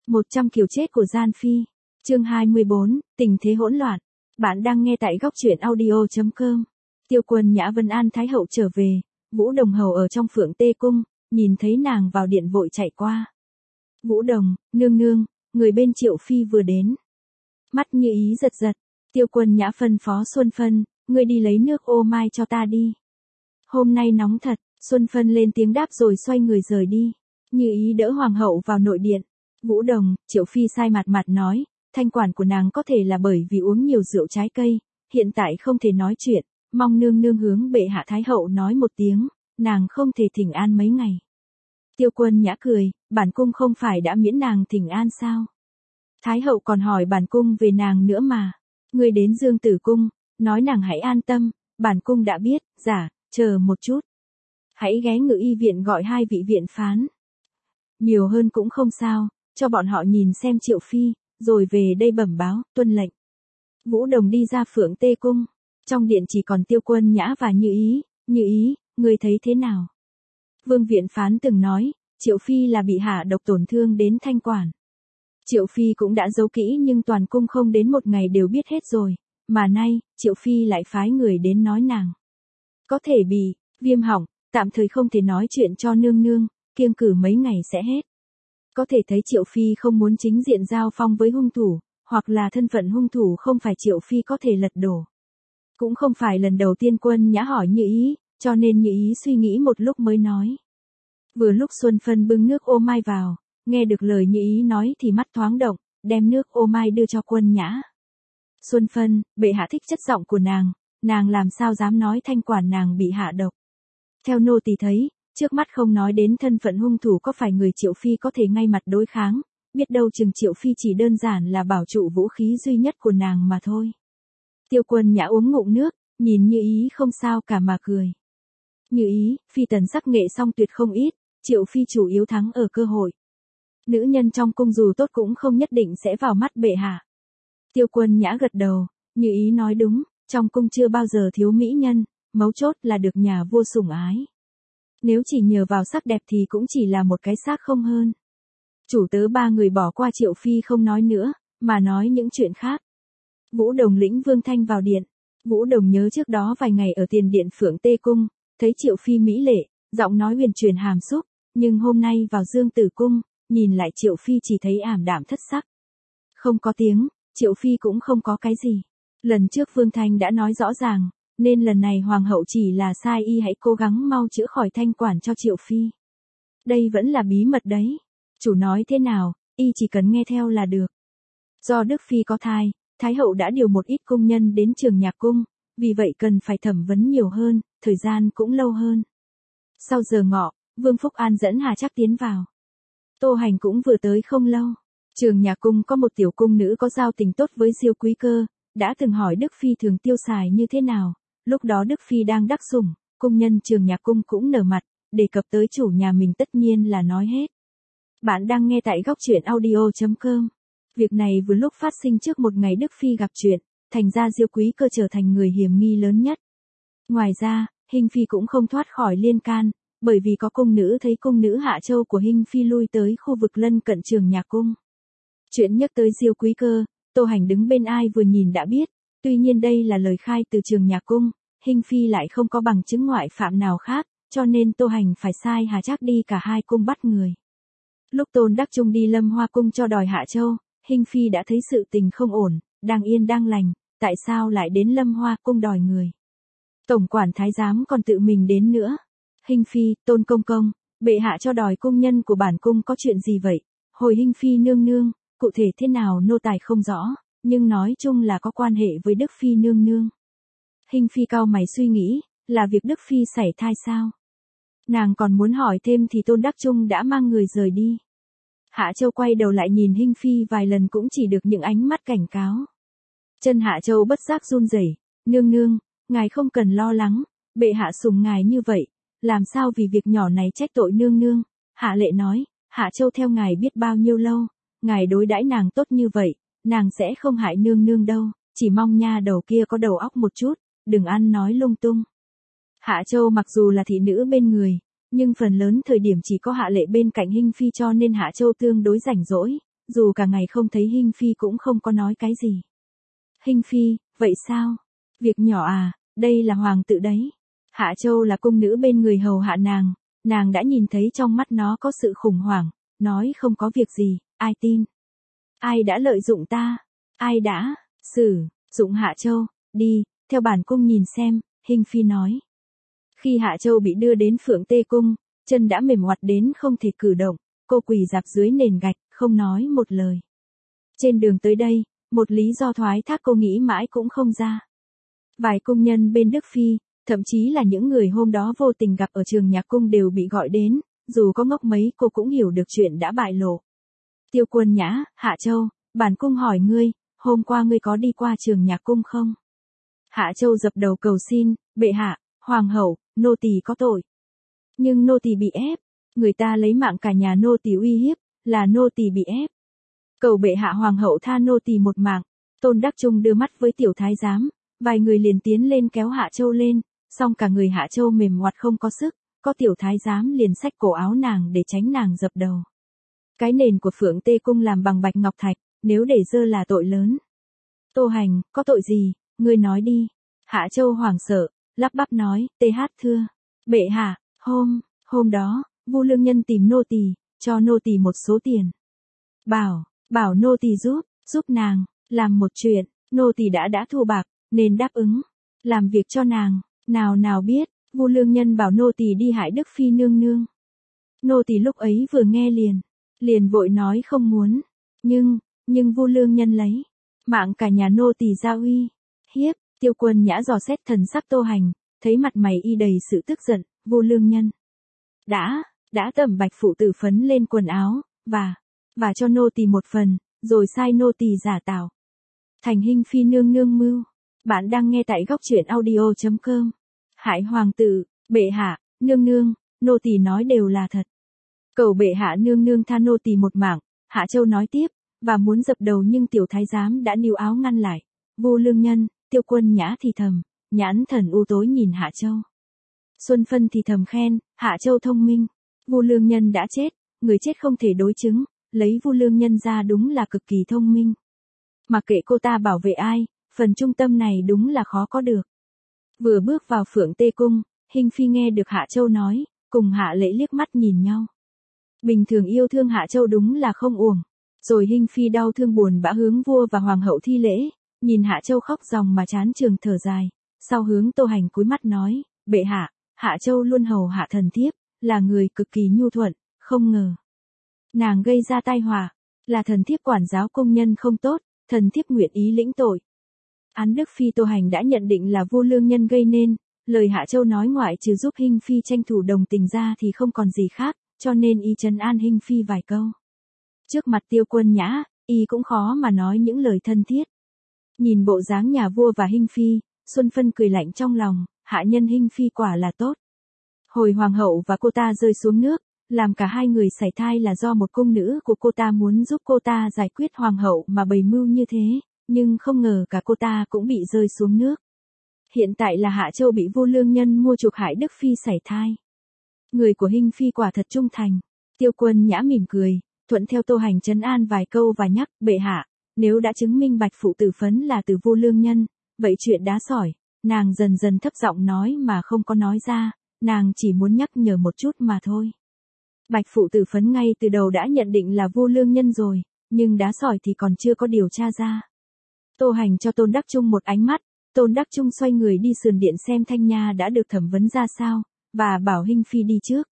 100 kiểu chết của Gian Phi. Chương 24, tình thế hỗn loạn. Bạn đang nghe tại góc truyện audio.com. Tiêu Quân Nhã Vân An Thái hậu trở về, Vũ Đồng hầu ở trong Phượng Tê cung, nhìn thấy nàng vào điện vội chạy qua. Vũ Đồng, nương nương, người bên Triệu Phi vừa đến. Mắt Như Ý giật giật, Tiêu Quân Nhã phân phó Xuân Phân, ngươi đi lấy nước ô mai cho ta đi. Hôm nay nóng thật, Xuân Phân lên tiếng đáp rồi xoay người rời đi. Như Ý đỡ hoàng hậu vào nội điện. Vũ Đồng, Triệu Phi sai mặt nói, thanh quản của nàng có thể là bởi vì uống nhiều rượu trái cây, hiện tại không thể nói chuyện, mong nương nương hướng bệ hạ Thái hậu nói một tiếng, nàng không thể thỉnh an mấy ngày. Tiêu Quân Nhã cười, bản cung không phải đã miễn nàng thỉnh an sao? Thái hậu còn hỏi bản cung về nàng nữa mà. Ngươi đến Dương Tử cung, nói nàng hãy an tâm, bản cung đã biết, chờ một chút. Hãy ghé Ngự Y viện gọi 2 vị viện phán. Nhiều hơn cũng không sao, cho bọn họ nhìn xem Triệu Phi, rồi về đây bẩm báo, tuân lệnh. Vũ Đồng đi ra Phượng Tê cung, trong điện chỉ còn Tiêu Quân Nhã và Như Ý, ngươi thấy thế nào? Vương viện phán từng nói, Triệu Phi là bị hạ độc tổn thương đến thanh quản. Triệu Phi cũng đã giấu kỹ nhưng toàn cung không đến một ngày đều biết hết rồi, mà nay, Triệu Phi lại phái người đến nói nàng có thể bị viêm họng, tạm thời không thể nói chuyện cho nương nương, kiêng cử mấy ngày sẽ hết. Có thể thấy Triệu Phi không muốn chính diện giao phong với hung thủ, hoặc là thân phận hung thủ không phải Triệu Phi có thể lật đổ. Cũng không phải lần đầu tiên Quân Nhã hỏi Như Ý, cho nên Như Ý suy nghĩ một lúc mới nói. Vừa lúc Xuân Phân bưng nước ô mai vào, nghe được lời Như Ý nói thì mắt thoáng động, đem nước ô mai đưa cho Quân Nhã. Xuân Phân, bệ hạ thích chất giọng của nàng làm sao dám nói thanh quản nàng bị hạ độc. Theo nô tỳ thấy, trước mắt không nói đến thân phận hung thủ có phải người Triệu Phi có thể ngay mặt đối kháng, biết đâu chừng Triệu Phi chỉ đơn giản là bảo trụ vũ khí duy nhất của nàng mà thôi. Tiêu Quân Nhã uống ngụm nước, nhìn Như Ý không sao cả mà cười. Như Ý, phi tần sắc nghệ song tuyệt không ít, Triệu Phi chủ yếu thắng ở cơ hội. Nữ nhân trong cung dù tốt cũng không nhất định sẽ vào mắt bệ hạ. Tiêu Quân Nhã gật đầu, Như Ý nói đúng, trong cung chưa bao giờ thiếu mỹ nhân, mấu chốt là được nhà vua sủng ái. Nếu chỉ nhờ vào sắc đẹp thì cũng chỉ là một cái xác không hơn. Chủ tớ 3 người bỏ qua Triệu Phi không nói nữa, mà nói những chuyện khác. Vũ Đồng lĩnh Vương Thanh vào điện. Vũ Đồng nhớ trước đó vài ngày ở tiền điện Phượng Tê cung, thấy Triệu Phi mỹ lệ, giọng nói huyền truyền hàm xúc, nhưng hôm nay vào Dương Tử cung, nhìn lại Triệu Phi chỉ thấy ảm đạm thất sắc. Không có tiếng, Triệu Phi cũng không có cái gì. Lần trước Vương Thanh đã nói rõ ràng, nên lần này hoàng hậu chỉ là sai y hãy cố gắng mau chữa khỏi thanh quản cho Triệu Phi. Đây vẫn là bí mật đấy. Chủ nói thế nào, y chỉ cần nghe theo là được. Do Đức Phi có thai, Thái hậu đã điều một ít cung nhân đến Trường Nhạc cung, vì vậy cần phải thẩm vấn nhiều hơn, thời gian cũng lâu hơn. Sau giờ ngọ, Vương Phúc An dẫn Hà Trác tiến vào. Tô Hành cũng vừa tới không lâu. Trường Nhạc cung có một tiểu cung nữ có giao tình tốt với Diêu Quý Cơ, đã từng hỏi Đức Phi thường tiêu xài như thế nào. Lúc đó Đức Phi đang đắc sủng, cung nhân Trường Nhạc cung cũng nở mặt, đề cập tới chủ nhà mình tất nhiên là nói hết. Bạn đang nghe tại góc truyện audio.com. Việc này vừa lúc phát sinh trước một ngày Đức Phi gặp chuyện, thành ra Diêu Quý Cơ trở thành người hiểm nghi lớn nhất. Ngoài ra, Hinh Phi cũng không thoát khỏi liên can, bởi vì có cung nữ thấy cung nữ Hạ Châu của Hinh Phi lui tới khu vực lân cận Trường Nhạc cung. Chuyện nhắc tới Diêu Quý Cơ, Tô Hành đứng bên ai vừa nhìn đã biết, tuy nhiên đây là lời khai từ Trường Nhạc cung, Hinh Phi lại không có bằng chứng ngoại phạm nào khác, cho nên Tô Hành phải sai Hà Trác đi cả 2 cung bắt người. Lúc Tôn Đắc Trung đi Lâm Hoa cung cho đòi Hạ Châu, Hinh Phi đã thấy sự tình không ổn, đang yên đang lành, tại sao lại đến Lâm Hoa cung đòi người. Tổng quản thái giám còn tự mình đến nữa. Hinh Phi, Tôn công công, bệ hạ cho đòi cung nhân của bản cung có chuyện gì vậy? Hồi Hinh Phi nương nương, cụ thể thế nào nô tài không rõ, nhưng nói chung là có quan hệ với Đức Phi nương nương. Hinh Phi cau mày suy nghĩ, là việc Đức Phi sảy thai sao? Nàng còn muốn hỏi thêm thì Tôn Đắc Trung đã mang người rời đi. Hạ Châu quay đầu lại nhìn Hinh Phi vài lần cũng chỉ được những ánh mắt cảnh cáo. Chân Hạ Châu bất giác run rẩy, nương nương, ngài không cần lo lắng, bệ hạ sủng ngài như vậy, làm sao vì việc nhỏ này trách tội nương nương. Hạ Lệ nói, Hạ Châu theo ngài biết bao nhiêu lâu, ngài đối đãi nàng tốt như vậy, nàng sẽ không hại nương nương đâu, chỉ mong nha đầu kia có đầu óc một chút, đừng ăn nói lung tung. Hạ Châu mặc dù là thị nữ bên người, nhưng phần lớn thời điểm chỉ có Hạ Lệ bên cạnh Hinh Phi cho nên Hạ Châu tương đối rảnh rỗi, dù cả ngày không thấy Hinh Phi cũng không có nói cái gì. Hinh Phi, vậy sao? Việc nhỏ à, đây là hoàng tự đấy. Hạ Châu là cung nữ bên người hầu hạ nàng đã nhìn thấy trong mắt nó có sự khủng hoảng, nói không có việc gì, ai tin? Ai đã lợi dụng ta? Ai đã sử dụng Hạ Châu? Đi, theo bản cung nhìn xem, Hinh Phi nói. Khi Hạ Châu bị đưa đến Phượng Tê Cung, chân đã mềm oặt đến không thể cử động, cô quỳ rạp dưới nền gạch, không nói một lời. Trên đường tới đây, một lý do thoái thác cô nghĩ mãi cũng không ra. Vài cung nhân bên Đức Phi, thậm chí là những người hôm đó vô tình gặp ở trường nhạc cung đều bị gọi đến, dù có ngốc mấy cô cũng hiểu được chuyện đã bại lộ. Tiêu Quân Nhã, Hạ Châu, bản cung hỏi ngươi, hôm qua ngươi có đi qua trường nhạc cung không? Hạ Châu dập đầu cầu xin, bệ hạ, hoàng hậu, nô tỳ có tội. Nhưng nô tỳ bị ép, người ta lấy mạng cả nhà nô tỳ uy hiếp, là nô tỳ bị ép. Cầu bệ hạ hoàng hậu tha nô tỳ một mạng. Tôn Đắc Trung đưa mắt với tiểu thái giám, vài người liền tiến lên kéo Hạ Châu lên, song cả người Hạ Châu mềm ngoặt không có sức, có tiểu thái giám liền xách cổ áo nàng để tránh nàng dập đầu. Cái nền của Phượng Tê Cung làm bằng bạch ngọc thạch, nếu để dơ là tội lớn. Tô Hành, có tội gì, ngươi nói đi. Hạ Châu hoảng sợ, lắp bắp nói, thưa, bệ hạ, hôm đó, Vu Lương Nhân tìm nô tỳ, cho nô tỳ một số tiền. Bảo nô tỳ giúp nàng, làm một chuyện, nô tỳ đã thua bạc, nên đáp ứng, làm việc cho nàng, nào biết, Vu Lương Nhân bảo nô tỳ đi hại Đức Phi nương nương. Nô tỳ lúc ấy vừa nghe liền vội nói không muốn, nhưng Vu Lương Nhân lấy mạng cả nhà nô tỳ ra uy hiếp. Tiêu Quân Nhã dò xét thần sắc Tô Hành, thấy mặt mày y đầy sự tức giận, Vu Lương Nhân đã tẩm bạch phụ tử phấn lên quần áo, và cho nô tỳ một phần, rồi sai nô tỳ giả tạo thành Hinh Phi nương nương mưu. Bạn đang nghe tại góc truyện audio.com. Hại hoàng tử, bệ hạ, nương nương, nô tỳ nói đều là thật. Cầu bệ hạ nương nương tha nô tỳ một mạng. Hạ Châu nói tiếp, và muốn dập đầu nhưng tiểu thái giám đã níu áo ngăn lại. Vu Lương Nhân, Tiêu Quân Nhã thì thầm, nhãn thần u tối nhìn Hạ Châu. Xuân Phân thì thầm khen, Hạ Châu thông minh. Vu Lương Nhân đã chết, người chết không thể đối chứng, lấy Vu Lương Nhân ra đúng là cực kỳ thông minh. Mà kệ cô ta bảo vệ ai, phần trung tâm này đúng là khó có được. Vừa bước vào Phượng Tê Cung, Hinh Phi nghe được Hạ Châu nói, cùng Hạ Lễ liếc mắt nhìn nhau. Bình thường yêu thương Hạ Châu đúng là không uổng. Rồi Hinh Phi đau thương buồn bã hướng vua và hoàng hậu thi lễ, nhìn Hạ Châu khóc ròng mà chán trường thở dài, sau hướng Tô Hành cúi mắt nói, bệ hạ, Hạ Châu luôn hầu hạ thần thiếp, là người cực kỳ nhu thuận, không ngờ nàng gây ra tai họa, là thần thiếp quản giáo công nhân không tốt, thần thiếp nguyện ý lĩnh tội. Án Đức Phi Tô Hành đã nhận định là Vu Lương Nhân gây nên, lời Hạ Châu nói ngoại trừ giúp Hinh Phi tranh thủ đồng tình ra thì không còn gì khác, cho nên y trấn an Hinh Phi vài câu. Trước mặt Tiêu Quân Nhã, y cũng khó mà nói những lời thân thiết. Nhìn bộ dáng nhà vua và Hinh Phi, Xuân Phân cười lạnh trong lòng, hạ nhân Hinh Phi quả là tốt. Hồi hoàng hậu và cô ta rơi xuống nước, làm cả hai người sảy thai là do một cung nữ của cô ta muốn giúp cô ta giải quyết hoàng hậu mà bày mưu như thế, nhưng không ngờ cả cô ta cũng bị rơi xuống nước. Hiện tại là Hạ Châu bị Vu Lương Nhân mua chuộc hại Đức Phi sảy thai. Người của Hinh Phi quả thật trung thành. Tiêu Quân Nhã mỉm cười, thuận theo Tô Hành trấn an vài câu và nhắc, bệ hạ, nếu đã chứng minh bạch phụ tử phấn là từ Vu Lương Nhân, vậy chuyện đá sỏi, nàng dần dần thấp giọng nói mà không có nói ra, nàng chỉ muốn nhắc nhở một chút mà thôi. Bạch phụ tử phấn ngay từ đầu đã nhận định là Vu Lương Nhân rồi, nhưng đá sỏi thì còn chưa có điều tra ra. Tô Hành cho Tôn Đắc Trung một ánh mắt, Tôn Đắc Trung xoay người đi sườn điện xem Thanh Nha đã được thẩm vấn ra sao, và bảo Hinh Phi đi trước.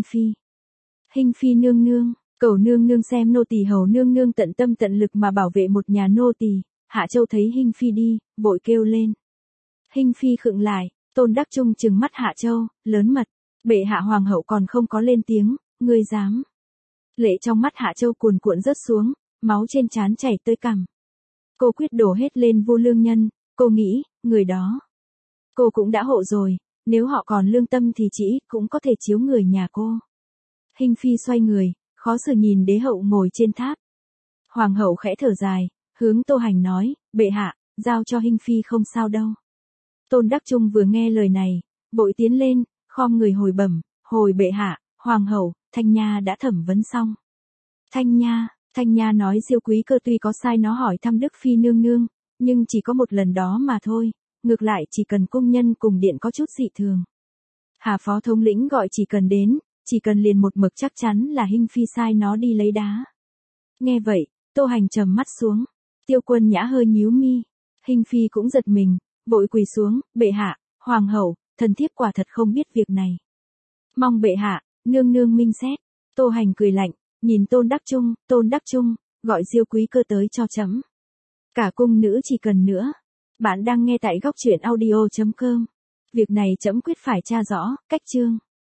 Hinh Phi nương nương, cầu nương nương xem nô tỳ hầu nương nương tận tâm tận lực mà bảo vệ một nhà nô tỳ. Hạ Châu thấy Hinh Phi đi, vội kêu lên. Hinh Phi khựng lại, Tôn Đắc Trung trừng mắt Hạ Châu, lớn mật, bệ hạ hoàng hậu còn không có lên tiếng, ngươi dám. Lệ trong mắt Hạ Châu cuồn cuộn rớt xuống, máu trên trán chảy tới cằm. Cô quyết đổ hết lên Vu Lương Nhân, cô nghĩ, người đó cô cũng đã hộ rồi, nếu họ còn lương tâm thì chỉ cũng có thể chiếu người nhà cô. Hinh Phi xoay người, khó xử nhìn đế hậu ngồi trên tháp. Hoàng hậu khẽ thở dài, hướng Tô Hành nói, bệ hạ, giao cho Hinh Phi không sao đâu. Tôn Đắc Trung vừa nghe lời này, vội tiến lên, khom người hồi bẩm, hồi bệ hạ, hoàng hậu, Thanh Nha đã thẩm vấn xong. Thanh Nha nói Diêu Quý Cơ tuy có sai nó hỏi thăm Đức Phi nương nương, nhưng chỉ có một lần đó mà thôi, ngược lại chỉ cần cung nhân cùng điện có chút dị thường. Hà phó thống lĩnh gọi chỉ cần đến, chỉ cần liền một mực chắc chắn là Hinh Phi sai nó đi lấy đá. Nghe vậy, Tô Hành trầm mắt xuống, Tiêu Quân Nhã hơi nhíu mi, Hinh Phi cũng giật mình, vội quỳ xuống, bệ hạ, hoàng hậu, thần thiếp quả thật không biết việc này. Mong bệ hạ, nương nương minh xét. Tô Hành cười lạnh, nhìn Tôn Đắc Trung, gọi Diêu Quý Cơ tới cho chấm. Cả cung nữ chỉ cần nữa. Bạn đang nghe tại góc truyện audio.com. Việc này trẫm quyết phải tra rõ, cách chương.